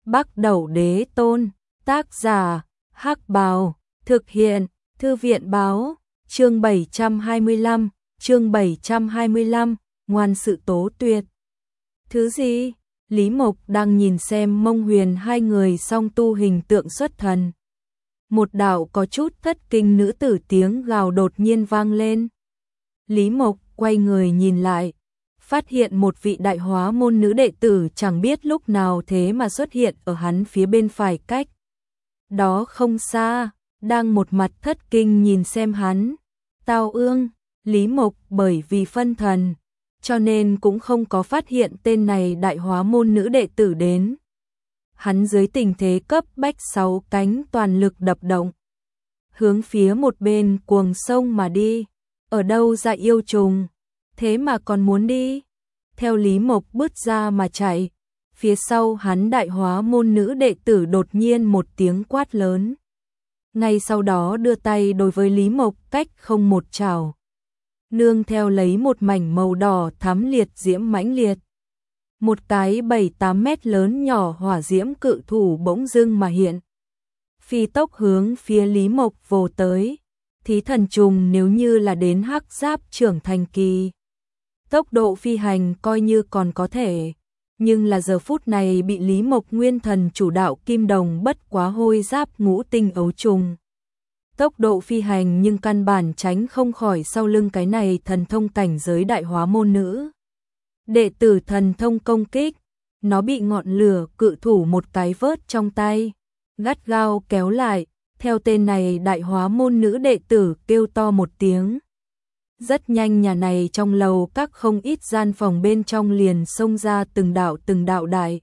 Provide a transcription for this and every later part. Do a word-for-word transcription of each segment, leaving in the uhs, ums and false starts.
Bắc Đẩu Đế Tôn, tác giả, Hắc Bào, thực hiện, Thư viện báo, chương bảy trăm hai mươi lăm, chương bảy trăm hai mươi lăm, ngoan sự tố tuyệt. Thứ gì? Lý Mộc đang nhìn xem Mông Huyền hai người song tu hình tượng xuất thần. Một đạo có chút thất kinh nữ tử tiếng gào đột nhiên vang lên. Lý Mộc quay người nhìn lại, phát hiện một vị đại hóa môn nữ đệ tử chẳng biết lúc nào thế mà xuất hiện ở hắn phía bên phải cách. Đó không xa, đang một mặt thất kinh nhìn xem hắn. Tao Ương, Lý Mộc bởi vì phân thần, cho nên cũng không có phát hiện tên này đại hóa môn nữ đệ tử đến. Hắn dưới tình thế cấp bách sáu cánh toàn lực đập động, hướng phía một bên cuồng sông mà đi. Ở đâu ra yêu trùng, thế mà còn muốn đi? Theo Lý Mộc bứt ra mà chạy, phía sau hắn đại hóa môn nữ đệ tử đột nhiên một tiếng quát lớn. Ngay sau đó đưa tay đối với Lý Mộc cách không một chảo, nương theo lấy một mảnh màu đỏ thắm liệt diễm mãnh liệt. Một cái bảy tám mét lớn nhỏ hỏa diễm cự thủ bỗng dưng mà hiện, phi tốc hướng phía Lý Mộc vồ tới. Thí thần trùng nếu như là đến hắc giáp trưởng thành kỳ, tốc độ phi hành coi như còn có thể, nhưng là giờ phút này bị Lý Mộc nguyên thần chủ đạo kim đồng bất quá hôi giáp ngũ tinh ấu trùng. Tốc độ phi hành nhưng căn bản tránh không khỏi sau lưng cái này thần thông cảnh giới đại hóa môn nữ đệ tử thần thông công kích. Nó bị ngọn lửa cự thủ một cái vớt trong tay, gắt gao kéo lại. Theo tên này đại hóa môn nữ đệ tử kêu to một tiếng. Rất nhanh nhà này trong lầu các không ít gian phòng bên trong liền xông ra từng đạo từng đạo đại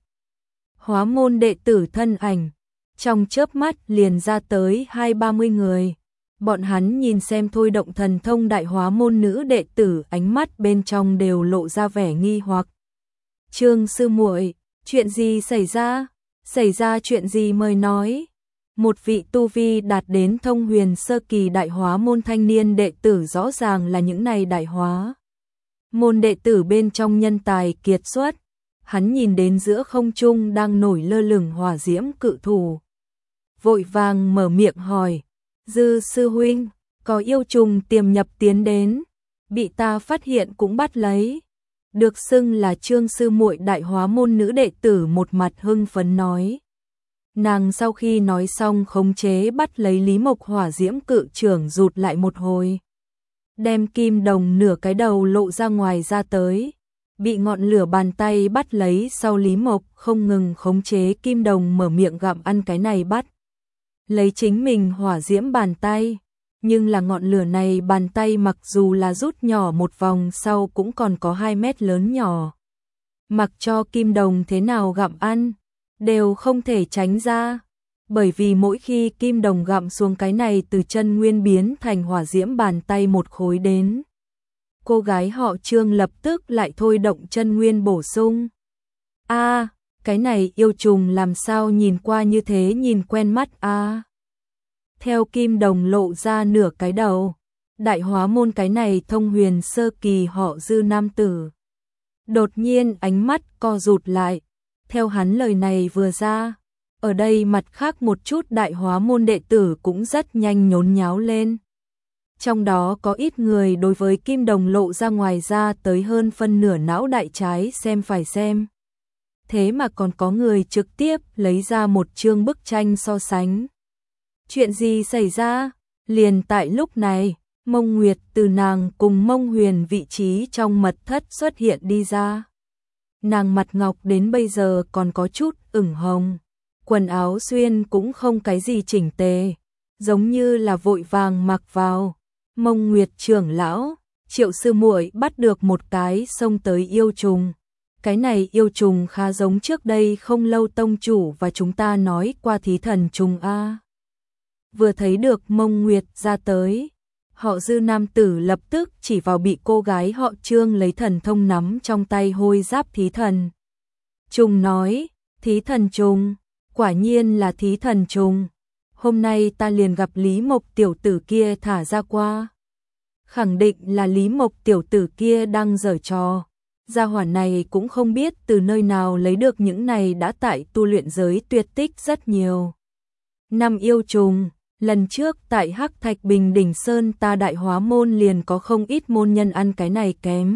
hóa môn đệ tử thân ảnh. Trong chớp mắt liền ra tới hai ba mươi người. Bọn hắn nhìn xem thôi động thần thông đại hóa môn nữ đệ tử, ánh mắt bên trong đều lộ ra vẻ nghi hoặc. Trương sư muội, chuyện gì xảy ra? Xảy ra chuyện gì mời nói? Một vị tu vi đạt đến thông huyền sơ kỳ đại hóa môn thanh niên đệ tử, rõ ràng là những này đại hóa môn đệ tử bên trong nhân tài kiệt xuất. Hắn nhìn đến giữa không trung đang nổi lơ lửng hỏa diễm cự thủ, vội vàng mở miệng hỏi: Dư sư huynh, có yêu trùng tiềm nhập tiến đến, bị ta phát hiện cũng bắt lấy. Được xưng là Trương sư muội đại hóa môn nữ đệ tử một mặt hưng phấn nói. Nàng sau khi nói xong khống chế bắt lấy Lý Mộc hỏa diễm cự trưởng rụt lại một hồi, đem kim đồng nửa cái đầu lộ ra ngoài ra tới. Bị ngọn lửa bàn tay bắt lấy sau, Lý Mộc không ngừng khống chế kim đồng mở miệng gặm ăn cái này bắt lấy chính mình hỏa diễm bàn tay. Nhưng là ngọn lửa này bàn tay mặc dù là rút nhỏ một vòng sau cũng còn có hai mét lớn nhỏ. Mặc cho kim đồng thế nào gặm ăn đều không thể tránh ra, bởi vì mỗi khi kim đồng gặm xuống cái này từ chân nguyên biến thành hỏa diễm bàn tay một khối đến, cô gái họ Trương lập tức lại thôi động chân nguyên bổ sung. A, à, cái này yêu trùng làm sao nhìn qua như thế nhìn quen mắt a. À. Theo kim đồng lộ ra nửa cái đầu, đại hóa môn cái này thông huyền sơ kỳ họ Dư nam tử đột nhiên ánh mắt co rụt lại. Theo hắn lời này vừa ra, ở đây mặt khác một chút đại hóa môn đệ tử cũng rất nhanh nhốn nháo lên. Trong đó có ít người đối với kim đồng lộ ra ngoài ra tới hơn phân nửa não đại trái xem phải xem. Thế mà còn có người trực tiếp lấy ra một chương bức tranh so sánh. Chuyện gì xảy ra? Liền tại lúc này, Mông Nguyệt từ nàng cùng Mông Huyền vị trí trong mật thất xuất hiện đi ra. Nàng mặt ngọc đến bây giờ còn có chút ửng hồng, quần áo xuyên cũng không cái gì chỉnh tề, giống như là vội vàng mặc vào. Mông Nguyệt trưởng lão, Triệu sư muội bắt được một cái xông tới yêu trùng. Cái này yêu trùng khá giống trước đây không lâu tông chủ và chúng ta nói qua thí thần trùng a. Vừa thấy được Mông Nguyệt ra tới, họ Dư nam tử lập tức chỉ vào bị cô gái họ Trương lấy thần thông nắm trong tay hôi giáp thí thần trùng nói: Thí thần trùng, quả nhiên là thí thần trùng. Hôm nay ta liền gặp Lý Mộc tiểu tử kia thả ra qua, khẳng định là Lý Mộc tiểu tử kia đang giở trò. Gia hỏa này cũng không biết từ nơi nào lấy được những này đã tại tu luyện giới tuyệt tích rất nhiều. Năm yêu trùng, lần trước tại Hắc Thạch Bình Đỉnh Sơn ta đại hóa môn liền có không ít môn nhân ăn cái này kém.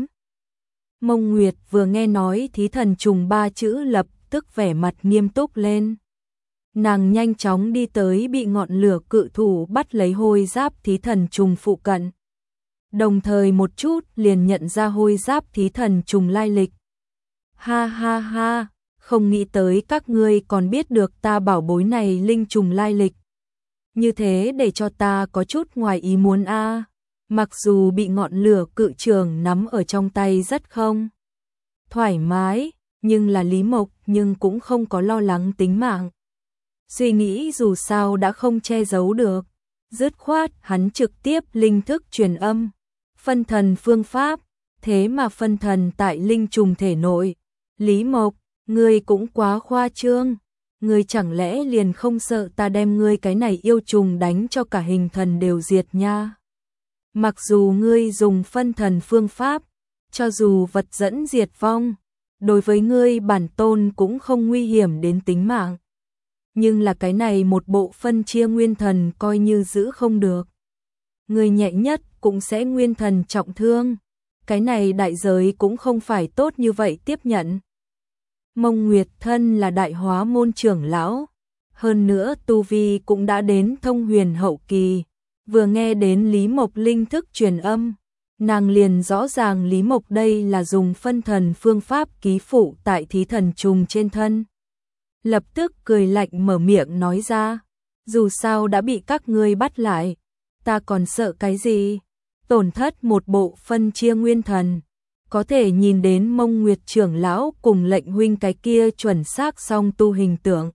Mông Nguyệt vừa nghe nói thí thần trùng ba chữ lập tức vẻ mặt nghiêm túc lên. Nàng nhanh chóng đi tới bị ngọn lửa cự thủ bắt lấy hôi giáp thí thần trùng phụ cận. Đồng thời một chút liền nhận ra hôi giáp thí thần trùng lai lịch. Ha ha ha, không nghĩ tới các ngươi còn biết được ta bảo bối này linh trùng lai lịch. Như thế để cho ta có chút ngoài ý muốn a. À. Mặc dù bị ngọn lửa cự trường nắm ở trong tay rất không thoải mái, nhưng là Lý Mộc nhưng cũng không có lo lắng tính mạng. Suy nghĩ dù sao đã không che giấu được, dứt khoát hắn trực tiếp linh thức truyền âm, phân thần phương pháp, thế mà phân thần tại linh trùng thể nội. Lý Mộc, ngươi cũng quá khoa trương, ngươi chẳng lẽ liền không sợ ta đem ngươi cái này yêu trùng đánh cho cả hình thần đều diệt nha? Mặc dù ngươi dùng phân thần phương pháp, cho dù vật dẫn diệt vong, đối với ngươi bản tôn cũng không nguy hiểm đến tính mạng. Nhưng là cái này một bộ phân chia nguyên thần coi như giữ không được. Ngươi nhẹ nhất cũng sẽ nguyên thần trọng thương. Cái này đại giới cũng không phải tốt như vậy tiếp nhận. Mông Nguyệt thân là đại hóa môn trưởng lão. Hơn nữa tu vi cũng đã đến thông huyền hậu kỳ. Vừa nghe đến Lý Mộc linh thức truyền âm, nàng liền rõ ràng Lý Mộc đây là dùng phân thần phương pháp ký phụ tại thí thần trùng trên thân. Lập tức cười lạnh mở miệng nói ra, dù sao đã bị các ngươi bắt lại, ta còn sợ cái gì? Tổn thất một bộ phân chia nguyên thần, có thể nhìn đến Mông Nguyệt trưởng lão cùng lệnh huynh cái kia chuẩn xác song tu hình tượng.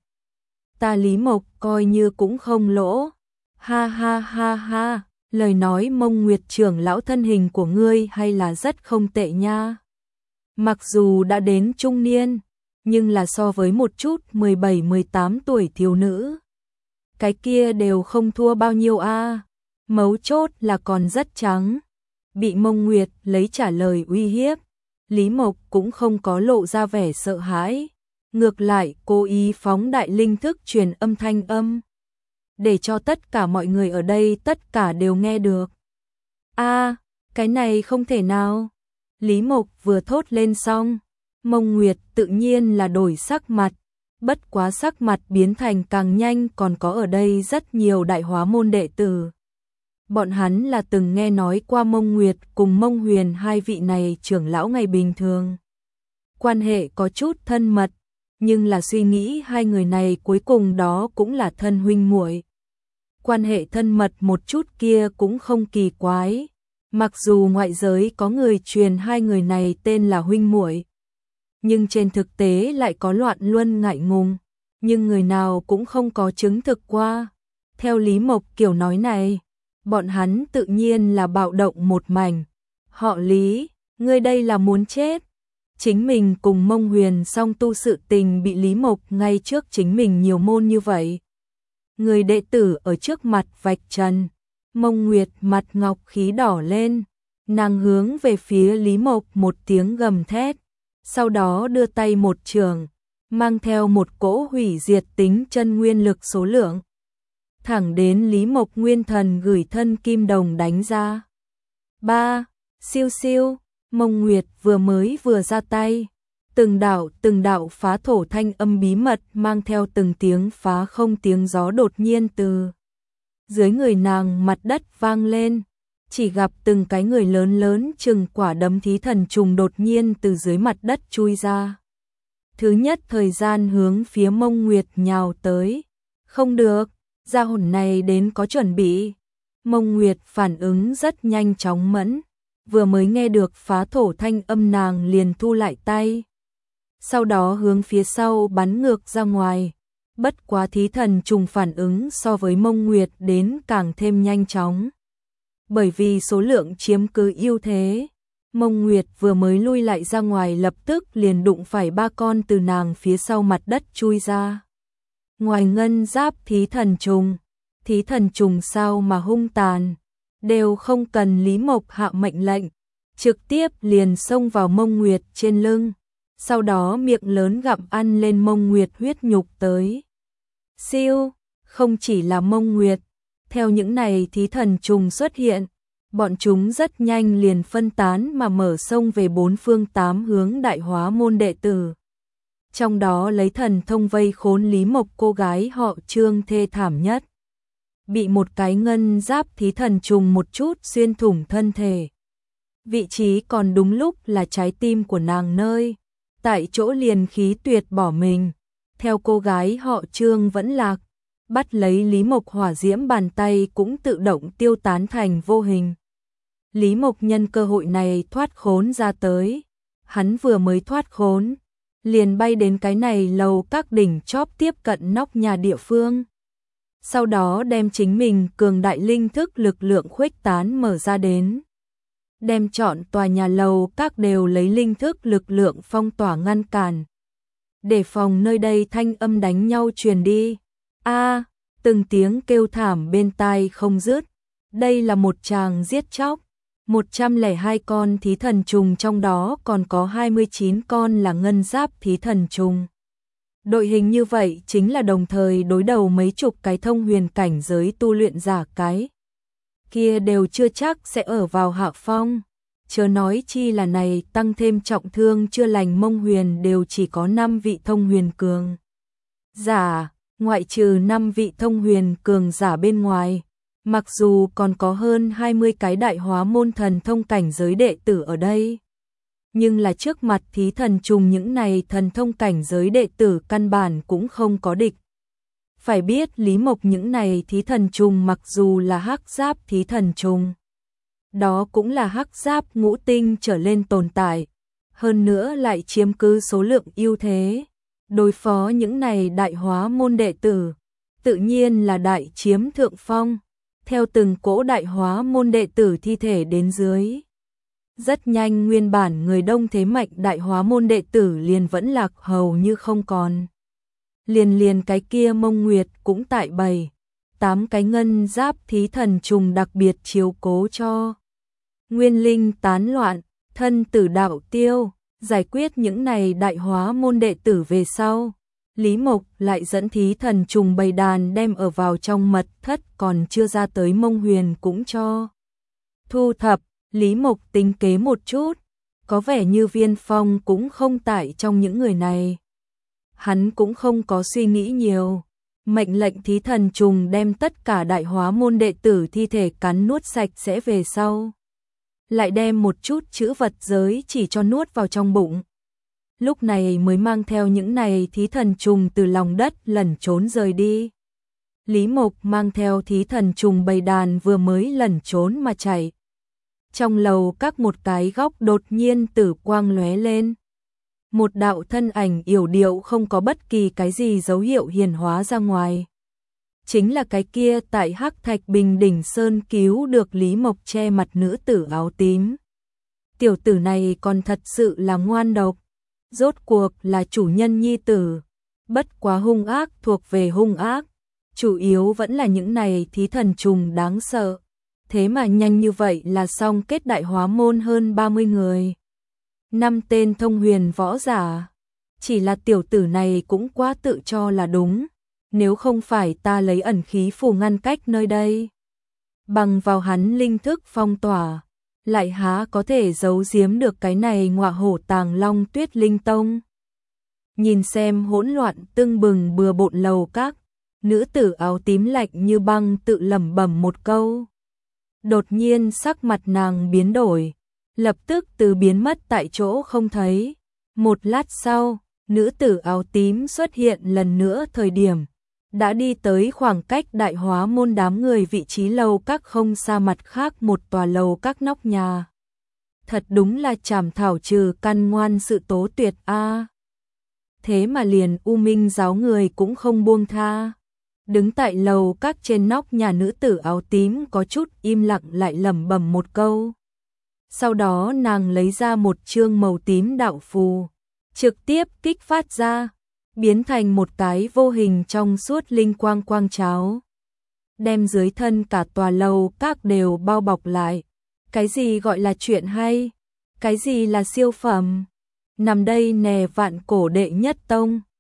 Ta Lý Mộc coi như cũng không lỗ. Ha ha ha ha, lời nói Mông Nguyệt trưởng lão thân hình của ngươi hay là rất không tệ nha. Mặc dù đã đến trung niên, nhưng là so với một chút mười bảy mười tám tuổi thiếu nữ, cái kia đều không thua bao nhiêu a. À. Mấu chốt là còn rất trắng. Bị Mông Nguyệt lấy trả lời uy hiếp, Lý Mộc cũng không có lộ ra vẻ sợ hãi, ngược lại cố ý phóng đại linh thức truyền âm thanh âm, để cho tất cả mọi người ở đây tất cả đều nghe được. A, à, cái này không thể nào. Lý Mộc vừa thốt lên xong, Mông Nguyệt tự nhiên là đổi sắc mặt, bất quá sắc mặt biến thành càng nhanh còn có ở đây rất nhiều đại hóa môn đệ tử. Bọn hắn là từng nghe nói qua Mông Nguyệt cùng Mông Huyền hai vị này trưởng lão ngày bình thường. Quan hệ có chút thân mật, nhưng là suy nghĩ hai người này cuối cùng đó cũng là thân huynh muội. Quan hệ thân mật một chút kia cũng không kỳ quái, mặc dù ngoại giới có người truyền hai người này tên là huynh muội, nhưng trên thực tế lại có loạn luân ngại ngùng, nhưng người nào cũng không có chứng thực qua. Theo Lý Mộc kiểu nói này, bọn hắn tự nhiên là bạo động một mảnh. Họ Lý, ngươi đây là muốn chết. Chính mình cùng Mông Huyền song tu sự tình bị Lý Mộc ngay trước chính mình nhiều môn như vậy. Người đệ tử ở trước mặt vạch trần, Mông Nguyệt mặt ngọc khí đỏ lên, nàng hướng về phía Lý Mộc một tiếng gầm thét, sau đó đưa tay một trường, mang theo một cỗ hủy diệt tính chân nguyên lực số lượng, thẳng đến Lý Mộc nguyên thần gửi thân kim đồng đánh ra. Ba, siêu siêu, Mông Nguyệt vừa mới vừa ra tay, từng đạo từng đạo phá thổ thanh âm bí mật mang theo từng tiếng phá không tiếng gió đột nhiên từ dưới người nàng mặt đất vang lên, chỉ gặp từng cái người lớn lớn chừng quả đấm thí thần trùng đột nhiên từ dưới mặt đất chui ra. Thứ nhất thời gian hướng phía Mông Nguyệt nhào tới. Không được, gia hồn này đến có chuẩn bị. Mông Nguyệt phản ứng rất nhanh chóng mẫn, vừa mới nghe được phá thổ thanh âm nàng liền thu lại tay. Sau đó hướng phía sau bắn ngược ra ngoài. Bất quá thí thần trùng phản ứng so với Mông Nguyệt đến càng thêm nhanh chóng. Bởi vì số lượng chiếm cứ ưu thế, Mông Nguyệt vừa mới lui lại ra ngoài lập tức liền đụng phải ba con từ nàng phía sau mặt đất chui ra. Ngoài ngân giáp thí thần trùng, thí thần trùng sao mà hung tàn, đều không cần Lý Mộc hạ mệnh lệnh, trực tiếp liền xông vào Mông Nguyệt trên lưng, sau đó miệng lớn gặm ăn lên Mông Nguyệt huyết nhục tới. Siêu, không chỉ là Mông Nguyệt, theo những này thí thần trùng xuất hiện, bọn chúng rất nhanh liền phân tán mà mở sông về bốn phương tám hướng đại hóa môn đệ tử. Trong đó lấy thần thông vây khốn Lý Mộc cô gái họ Trương thê thảm nhất. Bị một cái ngân giáp thí thần trùng một chút xuyên thủng thân thể. Vị trí còn đúng lúc là trái tim của nàng nơi. Tại chỗ liền khí tuyệt bỏ mình. Theo cô gái họ Trương vẫn lạc. Bắt lấy Lý Mộc hỏa diễm bàn tay cũng tự động tiêu tán thành vô hình. Lý Mộc nhân cơ hội này thoát khốn ra tới. Hắn vừa mới thoát khốn, liền bay đến cái này lầu các đỉnh chóp tiếp cận nóc nhà địa phương. Sau đó đem chính mình cường đại linh thức lực lượng khuếch tán mở ra đến. Đem chọn tòa nhà lầu các đều lấy linh thức lực lượng phong tỏa ngăn cản. Để phòng nơi đây thanh âm đánh nhau truyền đi. A, từng tiếng kêu thảm bên tai không dứt. Đây là một tràng giết chóc. một trăm lẻ hai con thí thần trùng trong đó còn có hai mươi chín con là ngân giáp thí thần trùng. Đội hình như vậy chính là đồng thời đối đầu mấy chục cái thông huyền cảnh giới tu luyện giả cái. Kia đều chưa chắc sẽ ở vào hạ phong. Chớ nói chi là này tăng thêm trọng thương chưa lành Mông Huyền đều chỉ có năm vị thông huyền cường giả, ngoại trừ năm vị thông huyền cường giả bên ngoài. Mặc dù còn có hơn hai mươi cái đại hóa môn thần thông cảnh giới đệ tử ở đây, nhưng là trước mặt thí thần trùng những này thần thông cảnh giới đệ tử căn bản cũng không có địch. Phải biết Lý Mộc những này thí thần trùng mặc dù là hắc giáp thí thần trùng, đó cũng là hắc giáp ngũ tinh trở lên tồn tại, hơn nữa lại chiếm cứ số lượng ưu thế. Đối phó những này đại hóa môn đệ tử, tự nhiên là đại chiếm thượng phong. Theo từng cỗ đại hóa môn đệ tử thi thể đến dưới. Rất nhanh nguyên bản người đông thế mạnh đại hóa môn đệ tử liền vẫn lạc hầu như không còn. Liền liền cái kia Mông Nguyệt cũng tại bầy. Tám cái ngân giáp thí thần trùng đặc biệt chiếu cố cho. Nguyên linh tán loạn, thân tử đạo tiêu, giải quyết những này đại hóa môn đệ tử về sau. Lý Mộc lại dẫn thí thần trùng bầy đàn đem ở vào trong mật thất còn chưa ra tới Mông Huyền cũng cho. Thu thập, Lý Mộc tính kế một chút, có vẻ như Viên Phong cũng không tại trong những người này. Hắn cũng không có suy nghĩ nhiều, mệnh lệnh thí thần trùng đem tất cả đại hóa môn đệ tử thi thể cắn nuốt sạch sẽ về sau. Lại đem một chút chữ vật giới chỉ cho nuốt vào trong bụng. Lúc này mới mang theo những này thí thần trùng từ lòng đất lẩn trốn rời đi. Lý Mộc mang theo thí thần trùng bầy đàn vừa mới lẩn trốn mà chạy. Trong lầu các một cái góc đột nhiên tử quang lóe lên. Một đạo thân ảnh yểu điệu không có bất kỳ cái gì dấu hiệu hiển hóa ra ngoài. Chính là cái kia tại Hắc Thạch Bình Đỉnh Sơn cứu được Lý Mộc che mặt nữ tử áo tím. Tiểu tử này còn thật sự là ngoan độc. Rốt cuộc là chủ nhân nhi tử, bất quá hung ác thuộc về hung ác, chủ yếu vẫn là những này thí thần trùng đáng sợ. Thế mà nhanh như vậy là xong kết đại hóa môn hơn ba mươi người. Năm tên thông huyền võ giả, chỉ là tiểu tử này cũng quá tự cho là đúng, nếu không phải ta lấy ẩn khí phù ngăn cách nơi đây. Bằng vào hắn linh thức phong tỏa. Lại há có thể giấu giếm được cái này ngọa hổ Tàng Long Tuyết Linh Tông. Nhìn xem hỗn loạn tưng bừng bừa bộn lầu các, nữ tử áo tím lạnh như băng tự lẩm bẩm một câu. Đột nhiên sắc mặt nàng biến đổi, lập tức từ biến mất tại chỗ không thấy. Một lát sau, nữ tử áo tím xuất hiện lần nữa thời điểm. Đã đi tới khoảng cách đại hóa môn đám người vị trí lầu các không xa mặt khác một tòa lầu các nóc nhà. Thật đúng là chảm thảo trừ căn ngoan sự tố tuyệt a. Thế mà liền U Minh giáo người cũng không buông tha. Đứng tại lầu các trên nóc nhà nữ tử áo tím có chút im lặng lại lẩm bẩm một câu. Sau đó nàng lấy ra một chương màu tím đạo phù, trực tiếp kích phát ra. Biến thành một cái vô hình trong suốt linh quang quang cháo. Đem dưới thân cả tòa lầu các đều bao bọc lại. Cái gì gọi là chuyện hay? Cái gì là siêu phẩm? Nằm đây nè vạn cổ đệ nhất tông.